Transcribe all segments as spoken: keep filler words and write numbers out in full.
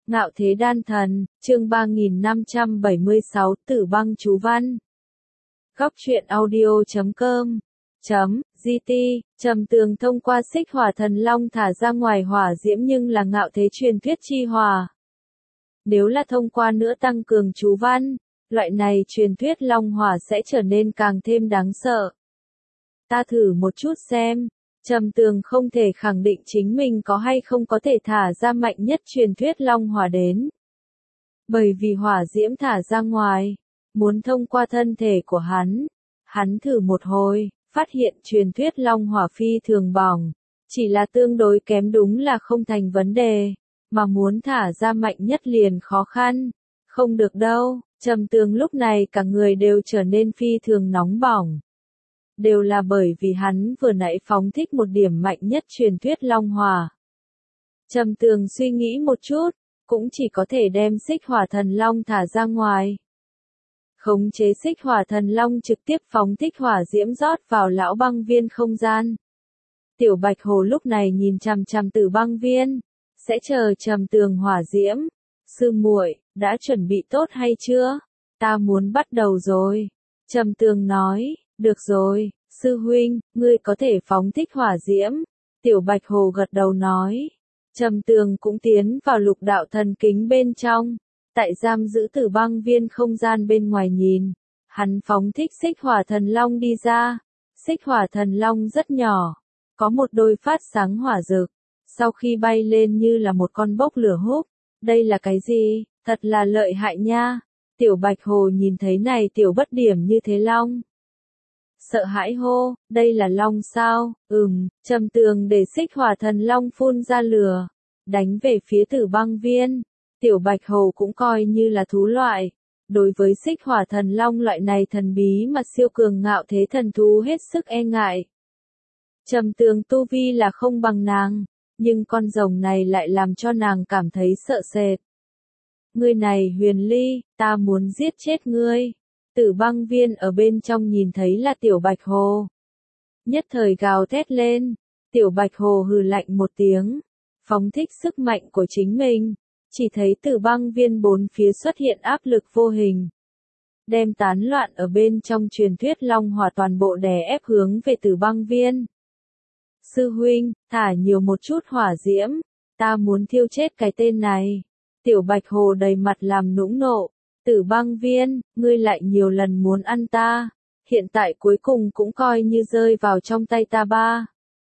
Ngạo Thế Đan Thần, chương ba nghìn năm trăm bảy mươi sáu, Tử Băng Chú Văn. Góc truyện audio chấm com chấm gt. Trầm Tường thông qua Xích Hỏa Thần Long thả ra ngoài hỏa diễm nhưng là ngạo thế truyền thuyết chi hỏa. Nếu là thông qua nữa tăng cường chú văn, loại này truyền thuyết long hỏa sẽ trở nên càng thêm đáng sợ. Ta thử một chút xem. Trầm Tường không thể khẳng định chính mình có hay không có thể thả ra mạnh nhất truyền thuyết long hỏa đến. Bởi vì hỏa diễm thả ra ngoài, muốn thông qua thân thể của hắn. Hắn thử một hồi, phát hiện truyền thuyết long hỏa phi thường bỏng. Chỉ là tương đối kém đúng là không thành vấn đề, mà muốn thả ra mạnh nhất liền khó khăn. Không được đâu, Trầm Tường lúc này cả người đều trở nên phi thường nóng bỏng. Đều là bởi vì hắn vừa nãy phóng thích một điểm mạnh nhất truyền thuyết long hỏa. Trầm Tường suy nghĩ một chút, cũng chỉ có thể đem Xích Hỏa Thần Long thả ra ngoài. Khống chế Xích Hỏa Thần Long trực tiếp phóng thích hỏa diễm rót vào lão băng viên không gian. Tiểu Bạch Hồ lúc này nhìn chằm chằm Tử Băng Viên, sẽ chờ Trầm Tường hỏa diễm. Sư muội, đã chuẩn bị tốt hay chưa? Ta muốn bắt đầu rồi. Trầm Tường nói. Được rồi, sư huynh, ngươi có thể phóng thích hỏa diễm. Tiểu Bạch Hồ gật đầu nói. Trầm Tường cũng tiến vào lục đạo thần kính bên trong. Tại giam giữ Tử Băng Viên không gian bên ngoài nhìn. Hắn phóng thích Xích Hỏa Thần Long đi ra. Xích Hỏa Thần Long rất nhỏ. Có một đôi phát sáng hỏa rực. Sau khi bay lên như là một con bốc lửa húc. Đây là cái gì? Thật là lợi hại nha. Tiểu Bạch Hồ nhìn thấy này tiểu bất điểm như thế long. Sợ hãi hô, đây là long sao? Ừm, Trầm Tường để Xích Hỏa Thần Long phun ra lửa, đánh về phía Tử Băng Viên. Tiểu Bạch Hồ cũng coi như là thú loại. Đối với Xích Hỏa Thần Long loại này thần bí mà siêu cường ngạo thế thần thú hết sức e ngại. Trầm Tường tu vi là không bằng nàng, nhưng con rồng này lại làm cho nàng cảm thấy sợ sệt. Ngươi này Huyền Ly, ta muốn giết chết ngươi. Tử Băng Viên ở bên trong nhìn thấy là Tiểu Bạch Hồ. Nhất thời gào thét lên. Tiểu Bạch Hồ hừ lạnh một tiếng. Phóng thích sức mạnh của chính mình. Chỉ thấy Tử Băng Viên bốn phía xuất hiện áp lực vô hình. Đem tán loạn ở bên trong truyền thuyết long hỏa toàn bộ đè ép hướng về Tử Băng Viên. Sư huynh, thả nhiều một chút hỏa diễm. Ta muốn thiêu chết cái tên này. Tiểu Bạch Hồ đầy mặt làm nũng nộ. Tử Băng Viên, ngươi lại nhiều lần muốn ăn ta, hiện tại cuối cùng cũng coi như rơi vào trong tay ta ba.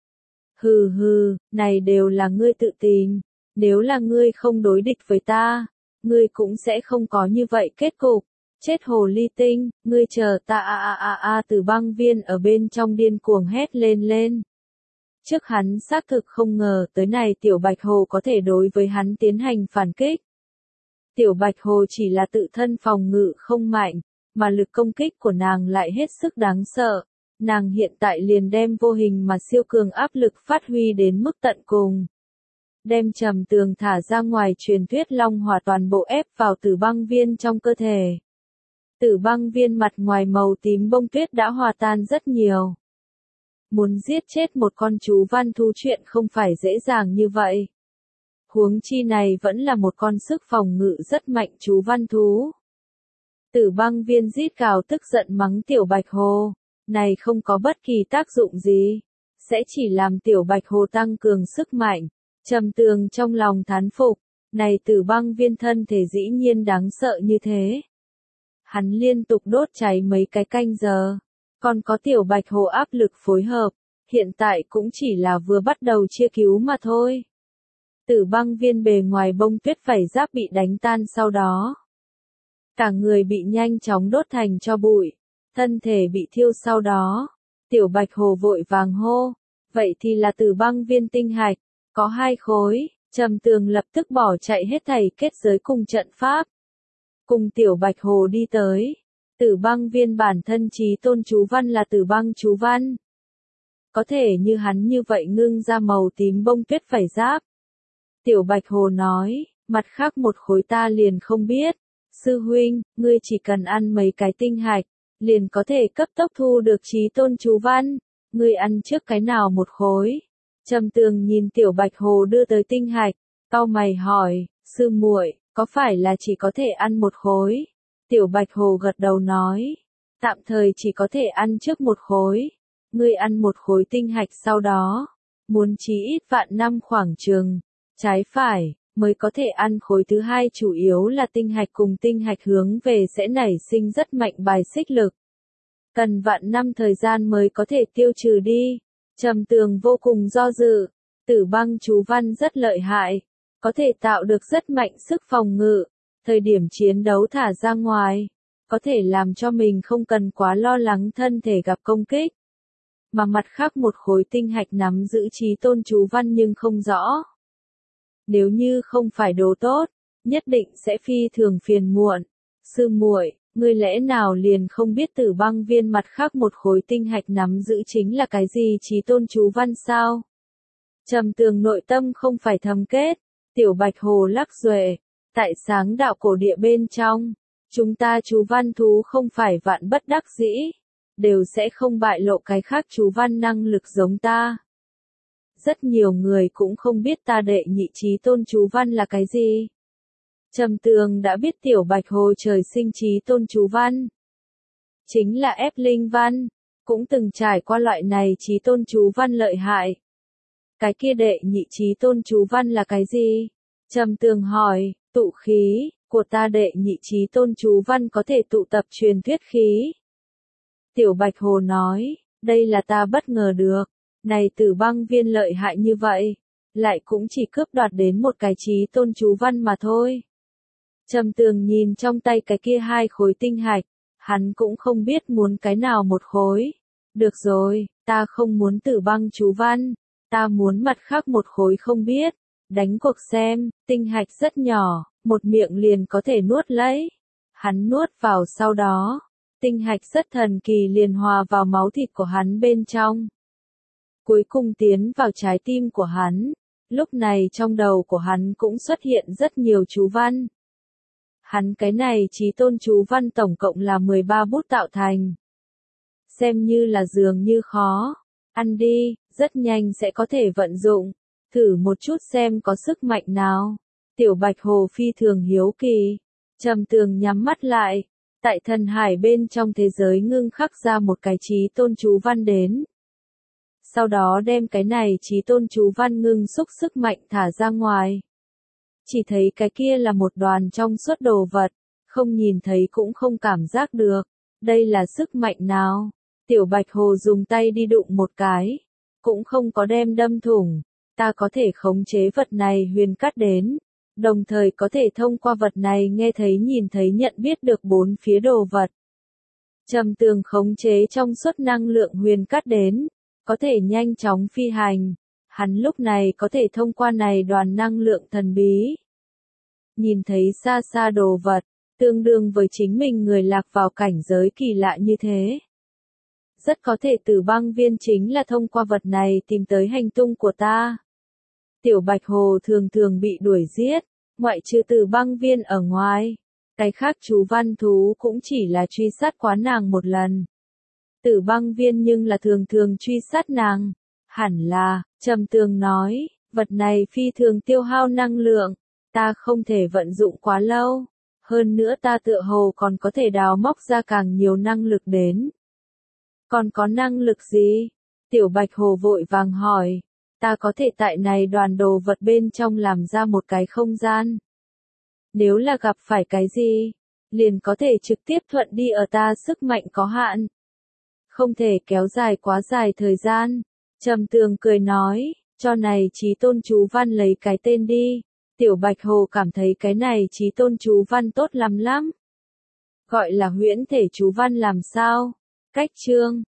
Hừ hừ, này đều là ngươi tự tìm, nếu là ngươi không đối địch với ta, ngươi cũng sẽ không có như vậy kết cục. Chết hồ ly tinh, ngươi chờ ta a a a a. Tử Băng Viên ở bên trong điên cuồng hét lên lên. Trước hắn xác thực không ngờ tới này Tiểu Bạch Hồ có thể đối với hắn tiến hành phản kích. Tiểu Bạch Hồ chỉ là tự thân phòng ngự không mạnh, mà lực công kích của nàng lại hết sức đáng sợ. Nàng hiện tại liền đem vô hình mà siêu cường áp lực phát huy đến mức tận cùng. Đem Trầm Tường thả ra ngoài truyền thuyết long hỏa toàn bộ ép vào Tử Băng Viên trong cơ thể. Tử Băng Viên mặt ngoài màu tím bông tuyết đã hòa tan rất nhiều. Muốn giết chết một con chú văn thú chuyện không phải dễ dàng như vậy. Huống chi này vẫn là một con sức phòng ngự rất mạnh chú văn thú. Tử Băng Viên rít gào tức giận mắng Tiểu Bạch Hồ. Này không có bất kỳ tác dụng gì. Sẽ chỉ làm Tiểu Bạch Hồ tăng cường sức mạnh. Trầm Tường trong lòng thán phục. Này Tử Băng Viên thân thể dĩ nhiên đáng sợ như thế. Hắn liên tục đốt cháy mấy cái canh giờ. Còn có Tiểu Bạch Hồ áp lực phối hợp. Hiện tại cũng chỉ là vừa bắt đầu chia cứu mà thôi. Tử Băng Viên bề ngoài bông tuyết vảy giáp bị đánh tan sau đó. Cả người bị nhanh chóng đốt thành tro bụi. Thân thể bị thiêu sau đó. Tiểu Bạch Hồ vội vàng hô. Vậy thì là Tử Băng Viên tinh hạch. Có hai khối. Trầm Tường lập tức bỏ chạy hết thảy kết giới cùng trận pháp. Cùng Tiểu Bạch Hồ đi tới. Tử Băng Viên bản thân chí tôn chú văn là Tử Băng chú văn. Có thể như hắn như vậy ngưng ra màu tím bông tuyết vảy giáp. Tiểu Bạch Hồ nói, mặt khác một khối ta liền không biết. Sư huynh, ngươi chỉ cần ăn mấy cái tinh hạch, liền có thể cấp tốc thu được chí tôn chú văn. Ngươi ăn trước cái nào một khối? Trầm Tường nhìn Tiểu Bạch Hồ đưa tới tinh hạch, cau mày hỏi, Sư muội, có phải là chỉ có thể ăn một khối? Tiểu Bạch Hồ gật đầu nói. Tạm thời chỉ có thể ăn trước một khối. Ngươi ăn một khối tinh hạch sau đó. Muốn chí ít vạn năm khoảng chừng. Trái phải, mới có thể ăn khối thứ hai, chủ yếu là tinh hạch cùng tinh hạch hướng về sẽ nảy sinh rất mạnh bài xích lực. Cần vạn năm thời gian mới có thể tiêu trừ đi. Trầm Tường vô cùng do dự. Tử băng chú văn rất lợi hại. Có thể tạo được rất mạnh sức phòng ngự. Thời điểm chiến đấu thả ra ngoài. Có thể làm cho mình không cần quá lo lắng thân thể gặp công kích. Mà mặt khác một khối tinh hạch nắm giữ trí tôn chú văn nhưng không rõ. Nếu như không phải đồ tốt, nhất định sẽ phi thường phiền muộn. Sư muội, ngươi lẽ nào liền không biết Tử Băng Viên mặt khác một khối tinh hạch nắm giữ chính là cái gì trí tôn chú văn sao? Trầm Tường nội tâm không phải thầm kết. Tiểu Bạch Hồ lắc duệ. Tại sáng đạo cổ địa bên trong, chúng ta chú văn thú không phải vạn bất đắc dĩ, đều sẽ không bại lộ cái khác chú văn năng lực giống ta. Rất nhiều người cũng không biết ta đệ nhị trí tôn chú văn là cái gì. Trầm Tường đã biết Tiểu Bạch Hồ trời sinh trí tôn chú văn. Chính là ép linh văn, cũng từng trải qua loại này trí tôn chú văn lợi hại. Cái kia đệ nhị trí tôn chú văn là cái gì? Trầm Tường hỏi, tụ khí, của ta đệ nhị trí tôn chú văn có thể tụ tập truyền thuyết khí. Tiểu Bạch Hồ nói, đây là ta bất ngờ được, này Tử Băng Viên lợi hại như vậy, lại cũng chỉ cướp đoạt đến một cái trí tôn chú văn mà thôi. Trầm Tường nhìn trong tay cái kia hai khối tinh hạch, hắn cũng không biết muốn cái nào một khối. Được rồi, ta không muốn Tử Băng chú văn, ta muốn mặt khác một khối không biết. Đánh cuộc xem, tinh hạch rất nhỏ, một miệng liền có thể nuốt lấy. Hắn nuốt vào sau đó, tinh hạch rất thần kỳ liền hòa vào máu thịt của hắn bên trong. Cuối cùng tiến vào trái tim của hắn, lúc này trong đầu của hắn cũng xuất hiện rất nhiều chú văn. Hắn cái này trí tôn chú văn tổng cộng là mười ba bút tạo thành. Xem như là dường như khó, ăn đi, rất nhanh sẽ có thể vận dụng. Thử một chút xem có sức mạnh nào. Tiểu Bạch Hồ phi thường hiếu kỳ. Trầm Tường nhắm mắt lại. Tại thần hải bên trong thế giới ngưng khắc ra một cái trí tôn chú văn đến. Sau đó đem cái này trí tôn chú văn ngưng xúc sức mạnh thả ra ngoài. Chỉ thấy cái kia là một đoàn trong suốt đồ vật. Không nhìn thấy cũng không cảm giác được. Đây là sức mạnh nào? Tiểu Bạch Hồ dùng tay đi đụng một cái. Cũng không có đem đâm thủng. Ta có thể khống chế vật này huyền cắt đến, đồng thời có thể thông qua vật này nghe thấy nhìn thấy nhận biết được bốn phía đồ vật. Trầm Tường khống chế trong suốt năng lượng huyền cắt đến, có thể nhanh chóng phi hành. Hắn lúc này có thể thông qua này đoàn năng lượng thần bí. Nhìn thấy xa xa đồ vật, tương đương với chính mình người lạc vào cảnh giới kỳ lạ như thế. Rất có thể Tử Băng Viên chính là thông qua vật này tìm tới hành tung của ta. Tiểu Bạch Hồ thường thường bị đuổi giết, ngoại trừ Tử Băng Viên ở ngoài. Cái khác chú văn thú cũng chỉ là truy sát quá nàng một lần. Tử Băng Viên nhưng là thường thường truy sát nàng. Hẳn là, Trầm Tường nói, vật này phi thường tiêu hao năng lượng, ta không thể vận dụng quá lâu. Hơn nữa ta tựa hồ còn có thể đào móc ra càng nhiều năng lực đến. Còn có năng lực gì? Tiểu Bạch Hồ vội vàng hỏi. Ta có thể tại này đoàn đồ vật bên trong làm ra một cái không gian. Nếu là gặp phải cái gì, liền có thể trực tiếp thuận đi ở ta sức mạnh có hạn. Không thể kéo dài quá dài thời gian. Trầm Tường cười nói, cho này trí tôn chú văn lấy cái tên đi. Tiểu Bạch Hồ cảm thấy cái này trí tôn chú văn tốt lắm lắm. Gọi là huyễn thể chú văn làm sao? Cách chương